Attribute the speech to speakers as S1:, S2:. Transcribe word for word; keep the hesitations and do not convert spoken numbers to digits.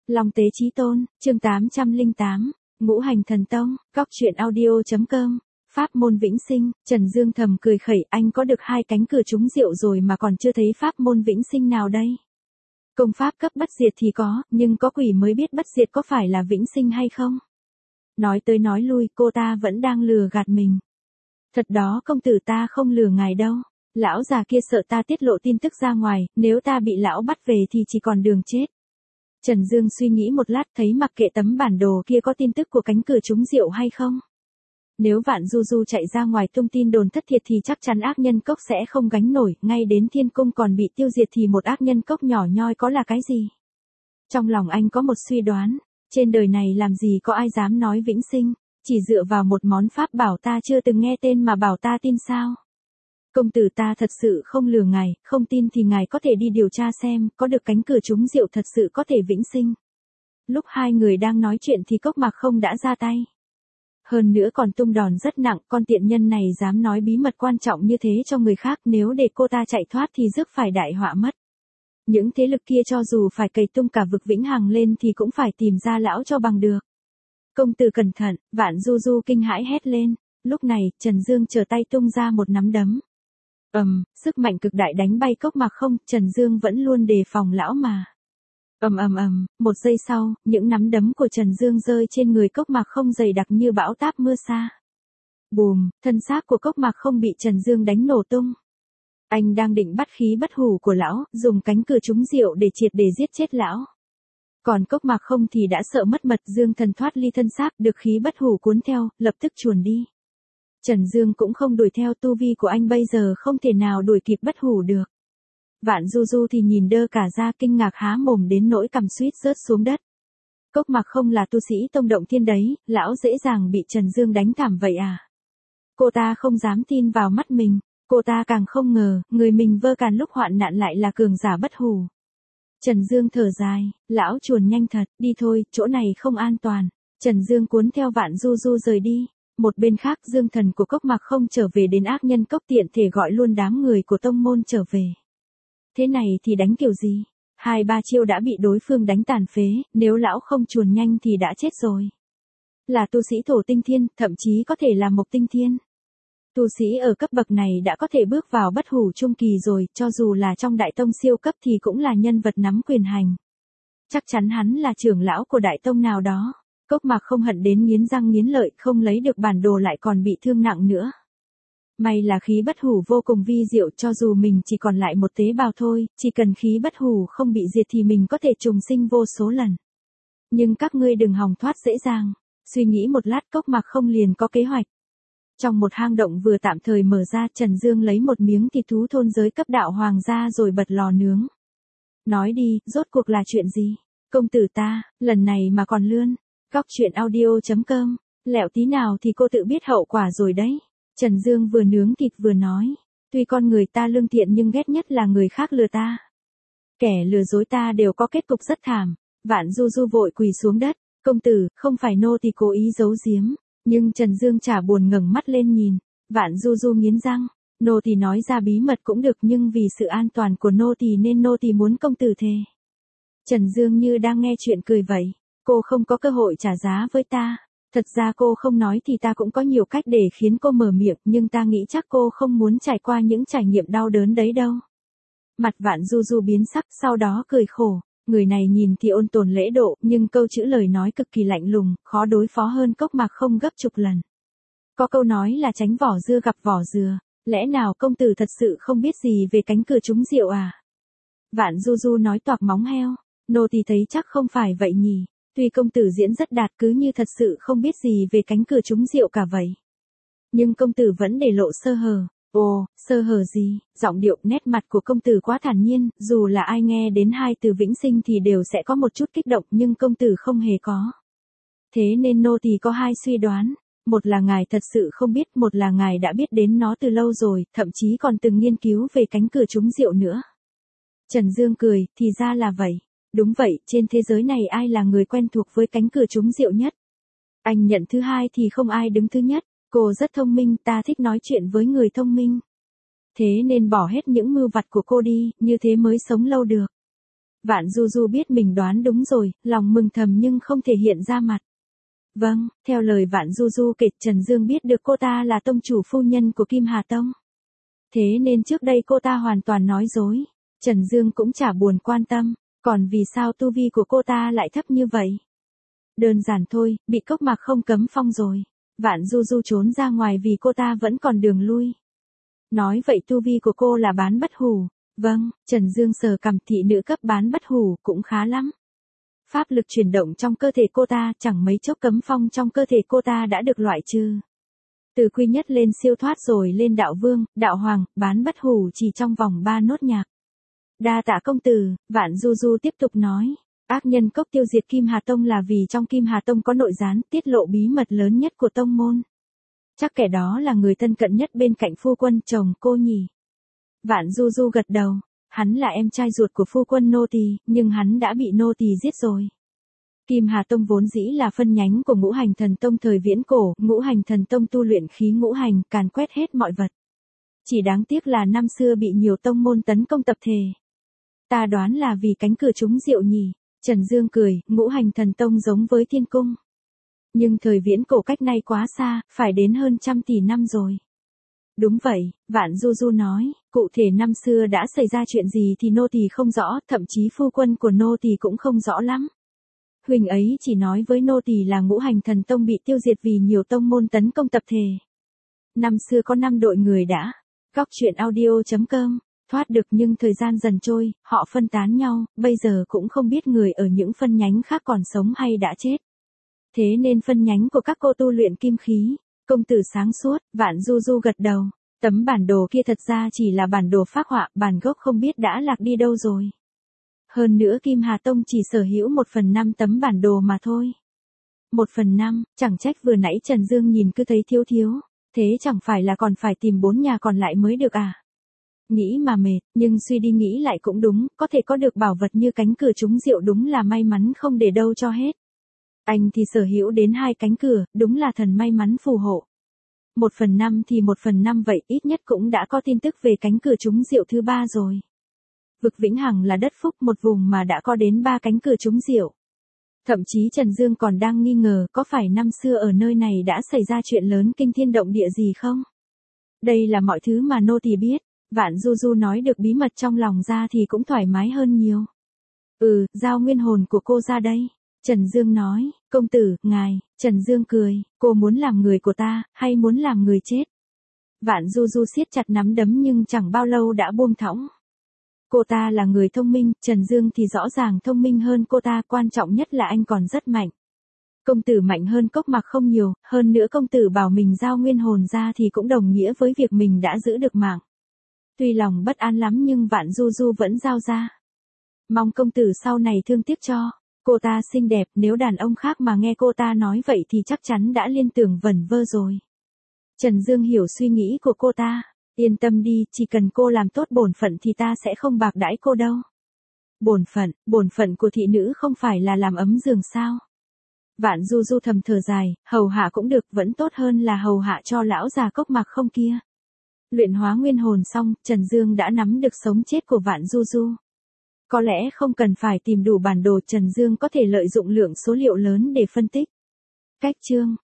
S1: Long Tế Chí Tôn, chương tám trăm lẻ tám, Ngũ Hành Thần Tông, Cóc Truyện Audio.com, Pháp môn vĩnh sinh. Trần Dương thầm cười khẩy, anh có được hai cánh cửa trúng rượu rồi mà còn chưa thấy pháp môn vĩnh sinh nào đây. Công pháp cấp bất diệt thì có, nhưng có quỷ mới biết bất diệt có phải là vĩnh sinh hay không. Nói tới nói lui, cô ta vẫn đang lừa gạt mình. Thật đó, công tử, ta không lừa ngài đâu. Lão già kia sợ ta tiết lộ tin tức ra ngoài, nếu ta bị lão bắt về thì chỉ còn đường chết. Trần Dương suy nghĩ một lát, thấy mặc kệ tấm bản đồ kia có tin tức của cánh cửa trúng rượu hay không. Nếu Vạn Du Du chạy ra ngoài tung tin đồn thất thiệt thì chắc chắn ác nhân cốc sẽ không gánh nổi, ngay đến thiên cung còn bị tiêu diệt thì một ác nhân cốc nhỏ nhoi có là cái gì. Trong lòng anh có một suy đoán, trên đời này làm gì có ai dám nói vĩnh sinh, chỉ dựa vào một món pháp bảo ta chưa từng nghe tên mà bảo ta tin sao. Công tử, ta thật sự không lừa ngài, không tin thì ngài có thể đi điều tra xem, có được cánh cửa trúng rượu thật sự có thể vĩnh sinh. Lúc hai người đang nói chuyện thì Cốc Mạc Không đã ra tay. Hơn nữa còn tung đòn rất nặng, con tiện nhân này dám nói bí mật quan trọng như thế cho người khác, nếu để cô ta chạy thoát thì rước phải đại họa mất. Những thế lực kia cho dù phải cày tung cả vực Vĩnh Hằng lên thì cũng phải tìm ra lão cho bằng được. Công tử cẩn thận, Vạn Du Du kinh hãi hét lên. Lúc này, Trần Dương trở tay tung ra một nắm đấm. Ầm, um, sức mạnh cực đại đánh bay Cốc Mạc Không, Trần Dương vẫn luôn đề phòng lão mà. Ầm ầm ầm, một giây sau, những nắm đấm của Trần Dương rơi trên người Cốc Mạc Không dày đặc như bão táp mưa sa. Bùm, thân xác của Cốc Mạc Không bị Trần Dương đánh nổ tung. Anh đang định bắt khí bất hủ của lão, dùng cánh cửa trúng rượu để triệt để giết chết lão. Còn Cốc Mạc Không thì đã sợ mất mật, Dương thần thoát ly thân xác, được khí bất hủ cuốn theo, lập tức chuồn đi. Trần Dương cũng không đuổi theo, tu vi của anh bây giờ không thể nào đuổi kịp bất hủ được. Vạn Du Du thì nhìn đơ cả ra, kinh ngạc há mồm đến nỗi cằm suýt rớt xuống đất. Cốc Mạc Không là tu sĩ tông động thiên đấy, lão dễ dàng bị Trần Dương đánh thảm vậy à? Cô ta không dám tin vào mắt mình, cô ta càng không ngờ, người mình vơ càn lúc hoạn nạn lại là cường giả bất hủ. Trần Dương thở dài, lão chuồn nhanh thật, đi thôi, chỗ này không an toàn. Trần Dương cuốn theo Vạn Du Du rời đi. Một bên khác, Dương thần của Cốc Mạc Không trở về đến ác nhân cốc, tiện thể gọi luôn đám người của tông môn trở về. Thế này thì đánh kiểu gì? Hai ba chiêu đã bị đối phương đánh tàn phế, nếu lão không chuồn nhanh thì đã chết rồi. Là tu sĩ thổ tinh thiên, thậm chí có thể là mộc tinh thiên. Tu sĩ ở cấp bậc này đã có thể bước vào bất hủ trung kỳ rồi, cho dù là trong đại tông siêu cấp thì cũng là nhân vật nắm quyền hành. Chắc chắn hắn là trưởng lão của đại tông nào đó. Cốc Mạc Không hận đến nghiến răng nghiến lợi, không lấy được bản đồ lại còn bị thương nặng nữa. May là khí bất hủ vô cùng vi diệu, cho dù mình chỉ còn lại một tế bào thôi, chỉ cần khí bất hủ không bị diệt thì mình có thể trùng sinh vô số lần. Nhưng các ngươi đừng hòng thoát dễ dàng. Suy nghĩ một lát, Cốc Mạc Không liền có kế hoạch. Trong một hang động vừa tạm thời mở ra, Trần Dương lấy một miếng thịt thú thôn giới cấp đạo hoàng ra rồi bật lò nướng. Nói đi, rốt cuộc là chuyện gì? Công tử ta, lần này mà còn lươn. Cóc Truyện Audio.com, lẹo tí nào thì cô tự biết hậu quả rồi đấy. Trần Dương vừa nướng thịt vừa nói, tuy con người ta lương thiện nhưng ghét nhất là người khác lừa ta. Kẻ lừa dối ta đều có kết cục rất thảm. Vạn Du Du vội quỳ xuống đất, công tử, không phải nô tỳ cố ý giấu giếm. Nhưng Trần Dương chả buồn ngẩng mắt lên nhìn. Vạn Du Du nghiến răng, nô tỳ nói ra bí mật cũng được, nhưng vì sự an toàn của nô tỳ nên nô tỳ muốn công tử thề. Trần Dương như đang nghe chuyện cười vậy. Cô không có cơ hội trả giá với ta. Thật ra cô không nói thì ta cũng có nhiều cách để khiến cô mở miệng, nhưng ta nghĩ chắc cô không muốn trải qua những trải nghiệm đau đớn đấy đâu. Mặt Vạn Du Du biến sắc, sau đó cười khổ. Người này nhìn thì ôn tồn lễ độ, nhưng câu chữ lời nói cực kỳ lạnh lùng, khó đối phó hơn Cốc Mạc Không gấp chục lần. Có câu nói là tránh vỏ dưa gặp vỏ dừa. Lẽ nào công tử thật sự không biết gì về cánh cửa trúng rượu à? Vạn Du Du nói toạc móng heo. Nô tỳ thấy chắc không phải vậy nhỉ. Tuy công tử diễn rất đạt, cứ như thật sự không biết gì về cánh cửa trúng rượu cả vậy. Nhưng công tử vẫn để lộ sơ hở. Ồ, sơ hở gì? Giọng điệu, nét mặt của công tử quá thản nhiên, dù là ai nghe đến hai từ vĩnh sinh thì đều sẽ có một chút kích động, nhưng công tử không hề có. Thế nên nô tỳ có hai suy đoán. Một là ngài thật sự không biết, một là ngài đã biết đến nó từ lâu rồi, thậm chí còn từng nghiên cứu về cánh cửa trúng rượu nữa. Trần Dương cười, thì ra là vậy. Đúng vậy, trên thế giới này ai là người quen thuộc với cánh cửa trúng rượu nhất? Anh nhận thứ hai thì không ai đứng thứ nhất. Cô rất thông minh, ta thích nói chuyện với người thông minh. Thế nên bỏ hết những mưu vặt của cô đi, như thế mới sống lâu được. Vạn Du Du biết mình đoán đúng rồi, lòng mừng thầm nhưng không thể hiện ra mặt. Vâng, theo lời Vạn Du Du kể, Trần Dương biết được cô ta là tông chủ phu nhân của Kim Hà Tông. Thế nên trước đây cô ta hoàn toàn nói dối. Trần Dương cũng chả buồn quan tâm, còn vì sao tu vi của cô ta lại thấp như vậy? Đơn giản thôi, bị Cốc Mạc không cấm phong rồi. Vạn Du Du trốn ra ngoài vì cô ta vẫn còn đường lui. Nói vậy tu vi của cô là bán bất hủ. Vâng, Trần Dương sờ cằm, thị nữ cấp bán bất hủ cũng khá lắm. Pháp lực chuyển động trong cơ thể cô ta, chẳng mấy chốc cấm phong trong cơ thể cô ta đã được loại trừ. Từ quy nhất lên siêu thoát rồi lên đạo vương, đạo hoàng, bán bất hủ chỉ trong vòng ba nốt nhạc. Đa tạ công tử, Vạn Du Du tiếp tục nói. Ác nhân Cốc tiêu diệt Kim Hà Tông là vì trong Kim Hà Tông có nội gián, tiết lộ bí mật lớn nhất của tông môn. Chắc kẻ đó là người thân cận nhất bên cạnh phu quân chồng cô nhỉ. Vạn Du Du gật đầu. Hắn là em trai ruột của phu quân nô tỳ, nhưng hắn đã bị nô tỳ giết rồi. Kim Hà Tông vốn dĩ là phân nhánh của Ngũ Hành Thần Tông thời viễn cổ, Ngũ Hành Thần Tông tu luyện khí ngũ hành, càn quét hết mọi vật. Chỉ đáng tiếc là năm xưa bị nhiều tông môn tấn công tập thể. Ta đoán là vì cánh cửa trúng rượu nhỉ. Trần Dương cười, Ngũ Hành Thần Tông giống với thiên cung. Nhưng thời viễn cổ cách nay quá xa, phải đến hơn trăm tỷ năm rồi. Đúng vậy, Vạn Du Du nói, cụ thể năm xưa đã xảy ra chuyện gì thì nô tỳ không rõ, thậm chí phu quân của nô tỳ cũng không rõ lắm. Huỳnh ấy chỉ nói với nô tỳ là Ngũ Hành Thần Tông bị tiêu diệt vì nhiều tông môn tấn công tập thể. Năm xưa có năm đội người đã. Góc truyện audio chấm com, thoát được nhưng thời gian dần trôi, họ phân tán nhau, bây giờ cũng không biết người ở những phân nhánh khác còn sống hay đã chết. Thế nên phân nhánh của các cô tu luyện kim khí. Công tử sáng suốt, Vạn Du Du gật đầu. Tấm bản đồ kia thật ra chỉ là bản đồ phác họa, bản gốc không biết đã lạc đi đâu rồi. Hơn nữa Kim Hà Tông chỉ sở hữu một phần năm tấm bản đồ mà thôi. Một phần năm, chẳng trách vừa nãy Trần Dương nhìn cứ thấy thiếu thiếu. Thế chẳng phải là còn phải tìm bốn nhà còn lại mới được à? Nghĩ mà mệt, nhưng suy đi nghĩ lại cũng đúng, có thể có được bảo vật như cánh cửa trúng rượu đúng là may mắn không để đâu cho hết. Anh thì sở hữu đến hai cánh cửa, đúng là thần may mắn phù hộ. Một phần năm thì một phần năm vậy, ít nhất cũng đã có tin tức về cánh cửa trúng rượu thứ ba rồi. Vực Vĩnh Hằng là đất phúc, một vùng mà đã có đến ba cánh cửa trúng rượu. Thậm chí Trần Dương còn đang nghi ngờ có phải năm xưa ở nơi này đã xảy ra chuyện lớn kinh thiên động địa gì không? Đây là mọi thứ mà nô tỳ biết. Vạn Du Du nói được bí mật trong lòng ra thì cũng thoải mái hơn nhiều. Ừ, giao nguyên hồn của cô ra đây. Trần Dương nói, công tử, ngài. Trần Dương cười, cô muốn làm người của ta, hay muốn làm người chết? Vạn Du Du siết chặt nắm đấm nhưng chẳng bao lâu đã buông thõng. Cô ta là người thông minh, Trần Dương thì rõ ràng thông minh hơn cô ta, quan trọng nhất là anh còn rất mạnh. Công tử mạnh hơn Cốc Mạc không nhiều, hơn nữa công tử bảo mình giao nguyên hồn ra thì cũng đồng nghĩa với việc mình đã giữ được mạng. Tuy lòng bất an lắm nhưng Vạn Du Du vẫn giao ra. Mong công tử sau này thương tiếc cho. Cô ta xinh đẹp, nếu đàn ông khác mà nghe cô ta nói vậy thì chắc chắn đã liên tưởng vẩn vơ rồi. Trần Dương hiểu suy nghĩ của cô ta. Yên tâm đi, chỉ cần cô làm tốt bổn phận thì ta sẽ không bạc đãi cô đâu. Bổn phận, bổn phận của thị nữ không phải là làm ấm giường sao? Vạn Du Du thầm thở dài, hầu hạ cũng được, vẫn tốt hơn là hầu hạ cho lão già Cốc Mạc không kia. Luyện hóa nguyên hồn xong, Trần Dương đã nắm được sống chết của Vạn Du Du. Có lẽ không cần phải tìm đủ bản đồ, Trần Dương có thể lợi dụng lượng số liệu lớn để phân tích. Cách chương